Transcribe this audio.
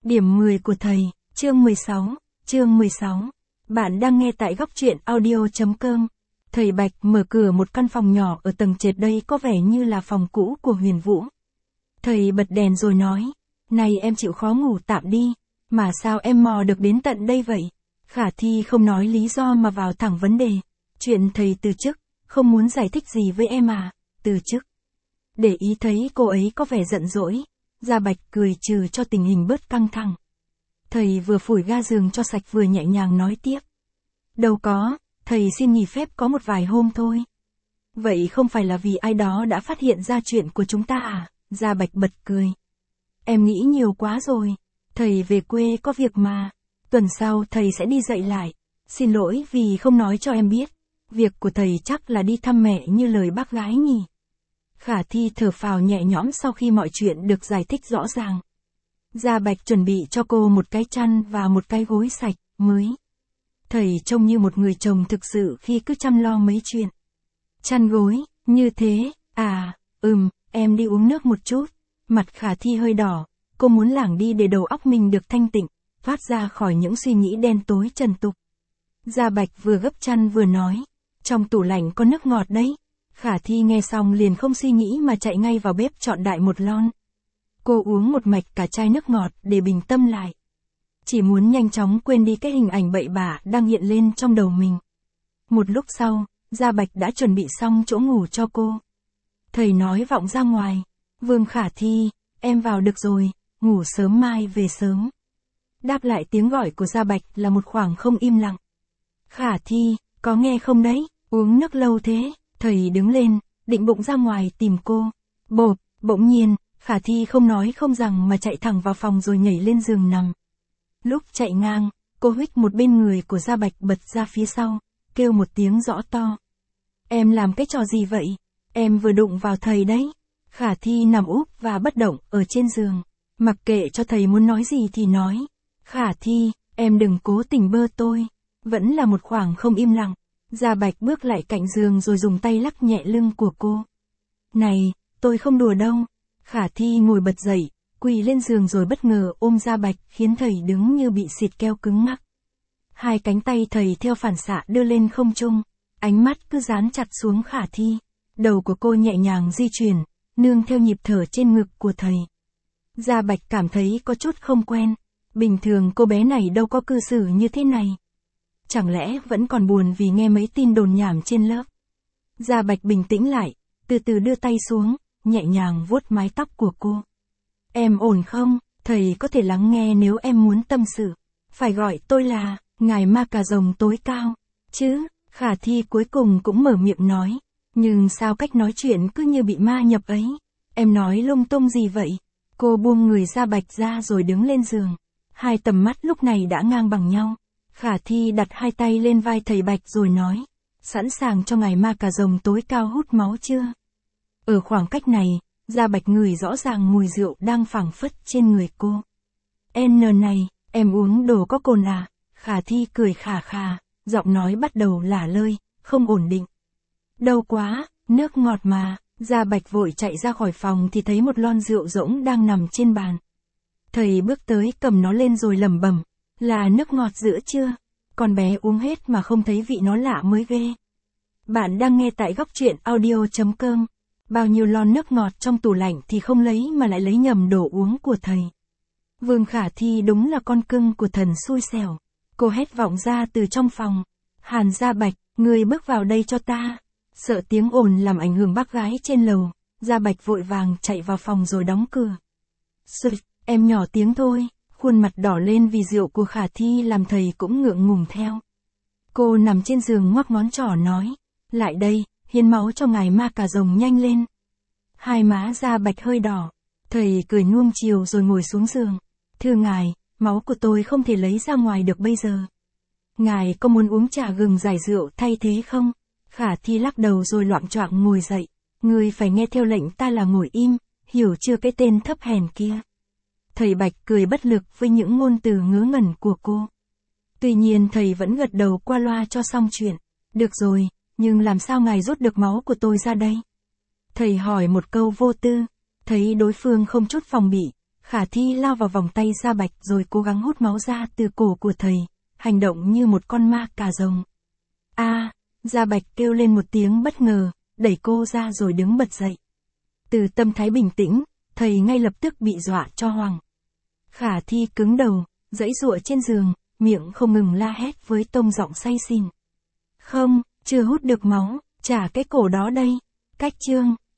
Điểm 10 của thầy, chương 16. Bạn đang nghe tại góc truyện audio.com. Thầy Bạch mở cửa một căn phòng nhỏ ở tầng trệt, đây có vẻ như là phòng cũ của Huyền Vũ. Thầy bật đèn rồi nói, này em chịu khó ngủ tạm đi, mà sao em mò được đến tận đây vậy? Khả Thi không nói lý do mà vào thẳng vấn đề. Chuyện thầy từ chức, không muốn giải thích gì với em à, từ chức. Để ý thấy cô ấy có vẻ giận dỗi, Gia Bạch cười trừ cho tình hình bớt căng thẳng. Thầy vừa phủi ga giường cho sạch vừa nhẹ nhàng nói tiếp. Đâu có, thầy xin nghỉ phép có một vài hôm thôi. Vậy không phải là vì ai đó đã phát hiện ra chuyện của chúng ta à? Gia Bạch bật cười. Em nghĩ nhiều quá rồi, thầy về quê có việc mà. Tuần sau thầy sẽ đi dạy lại. Xin lỗi vì không nói cho em biết. Việc của thầy chắc là đi thăm mẹ như lời bác gái nhỉ. Khả Thi thở phào nhẹ nhõm sau khi mọi chuyện được giải thích rõ ràng. Gia Bạch chuẩn bị cho cô một cái chăn và một cái gối sạch, mới. Thầy trông như một người chồng thực sự khi cứ chăm lo mấy chuyện. Chăn gối, như thế, à, em đi uống nước một chút. Mặt Khả Thi hơi đỏ, cô muốn lảng đi để đầu óc mình được thanh tịnh, thoát ra khỏi những suy nghĩ đen tối trần tục. Gia Bạch vừa gấp chăn vừa nói, trong tủ lạnh có nước ngọt đấy. Khả Thi nghe xong liền không suy nghĩ mà chạy ngay vào bếp chọn đại một lon. Cô uống một mạch cả chai nước ngọt để bình tâm lại. Chỉ muốn nhanh chóng quên đi cái hình ảnh bậy bạ đang hiện lên trong đầu mình. Một lúc sau, Gia Bạch đã chuẩn bị xong chỗ ngủ cho cô. Thầy nói vọng ra ngoài, Vương Khả Thi, em vào được rồi, ngủ sớm mai về sớm. Đáp lại tiếng gọi của Gia Bạch là một khoảng không im lặng. Khả Thi, có nghe không đấy, uống nước lâu thế. Thầy đứng lên, định bụng ra ngoài tìm cô. Bỗng nhiên, Khả Thi không nói không rằng mà chạy thẳng vào phòng rồi nhảy lên giường nằm. Lúc chạy ngang, cô huých một bên người của Gia Bạch bật ra phía sau, kêu một tiếng rõ to. Em làm cái trò gì vậy? Em vừa đụng vào thầy đấy. Khả Thi nằm úp và bất động ở trên giường, mặc kệ cho thầy muốn nói gì thì nói. Khả Thi, em đừng cố tình bơ tôi. Vẫn là một khoảng không im lặng. Gia Bạch bước lại cạnh giường rồi dùng tay lắc nhẹ lưng của cô. Này, tôi không đùa đâu. Khả Thi ngồi bật dậy, quỳ lên giường rồi bất ngờ ôm Gia Bạch khiến thầy đứng như bị xịt keo cứng ngắc. Hai cánh tay thầy theo phản xạ đưa lên không trung, ánh mắt cứ dán chặt xuống Khả Thi. Đầu của cô nhẹ nhàng di chuyển, nương theo nhịp thở trên ngực của thầy. Gia Bạch cảm thấy có chút không quen. Bình thường cô bé này đâu có cư xử như thế này. Chẳng lẽ vẫn còn buồn vì nghe mấy tin đồn nhảm trên lớp? Gia Bạch bình tĩnh lại, từ từ đưa tay xuống, nhẹ nhàng vuốt mái tóc của cô. Em ổn không? Thầy có thể lắng nghe nếu em muốn tâm sự. Phải gọi tôi là ngài ma cà rồng tối cao, chứ? Khả Thi cuối cùng cũng mở miệng nói. Nhưng sao cách nói chuyện cứ như bị ma nhập ấy? Em nói lung tung gì vậy? Cô buông người Gia Bạch ra rồi đứng lên giường. Hai tầm mắt lúc này đã ngang bằng nhau. Khả Thi đặt hai tay lên vai thầy Bạch rồi nói. Sẵn sàng cho ngài ma cà rồng tối cao hút máu chưa? Ở khoảng cách này, Gia Bạch ngửi rõ ràng mùi rượu đang phảng phất trên người cô. Này, em uống đồ có cồn à? Khả Thi cười khà khà, giọng nói bắt đầu lả lơi, không ổn định. Đâu quá, nước ngọt mà. Gia Bạch vội chạy ra khỏi phòng thì thấy một lon rượu rỗng đang nằm trên bàn. Thầy bước tới cầm nó lên rồi lẩm bẩm. Là nước ngọt giữa chưa? Con bé uống hết mà không thấy vị nó lạ mới ghê. Bạn đang nghe tại góc truyện audio.com. Bao nhiêu lon nước ngọt trong tủ lạnh thì không lấy mà lại lấy nhầm đồ uống của thầy. Vương Khả Thi đúng là con cưng của thần xui xẻo. Cô hét vọng ra từ trong phòng. Hàn Gia Bạch, ngươi bước vào đây cho ta. Sợ tiếng ồn làm ảnh hưởng bác gái trên lầu, Gia Bạch vội vàng chạy vào phòng rồi đóng cửa. Em nhỏ tiếng thôi. Khuôn mặt đỏ lên vì rượu của Khả Thi làm thầy cũng ngượng ngùng theo. Cô nằm trên giường ngoắc ngón trỏ nói. Lại đây, hiến máu cho ngài ma cà rồng nhanh lên. Hai má Gia Bạch hơi đỏ. Thầy cười nuông chiều rồi ngồi xuống giường. Thưa ngài, máu của tôi không thể lấy ra ngoài được bây giờ. Ngài có muốn uống trà gừng giải rượu thay thế không? Khả Thi lắc đầu rồi loạng choạng ngồi dậy. Ngươi phải nghe theo lệnh ta là ngồi im, hiểu chưa cái tên thấp hèn kia? Thầy Bạch cười bất lực với những ngôn từ ngớ ngẩn của cô. Tuy nhiên thầy vẫn gật đầu qua loa cho xong chuyện. Được rồi, nhưng làm sao ngài rút được máu của tôi ra đây? Thầy hỏi một câu vô tư. Thấy đối phương không chút phòng bị, Khả Thi lao vào vòng tay Gia Bạch rồi cố gắng hút máu ra từ cổ của thầy, hành động như một con ma cà rồng. Gia Bạch kêu lên một tiếng bất ngờ, đẩy cô ra rồi đứng bật dậy. Từ tâm thái bình tĩnh, thầy ngay lập tức bị dọa cho hoảng. Khả Thi cứng đầu, giãy giụa trên giường, miệng không ngừng la hét với tông giọng say xỉn. Không, chưa hút được máu, trả cái cổ đó đây. Cách chương